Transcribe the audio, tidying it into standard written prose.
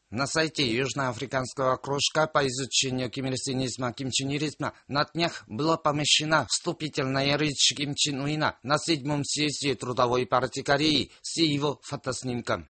На сайте Южноафриканского кружка по изучению кимирсинизма Ким Чен Иризма на днях была помещена вступительная речь Ким Чен Уина на 7-м съезде Трудовой партии Кореи с его фотоснимком.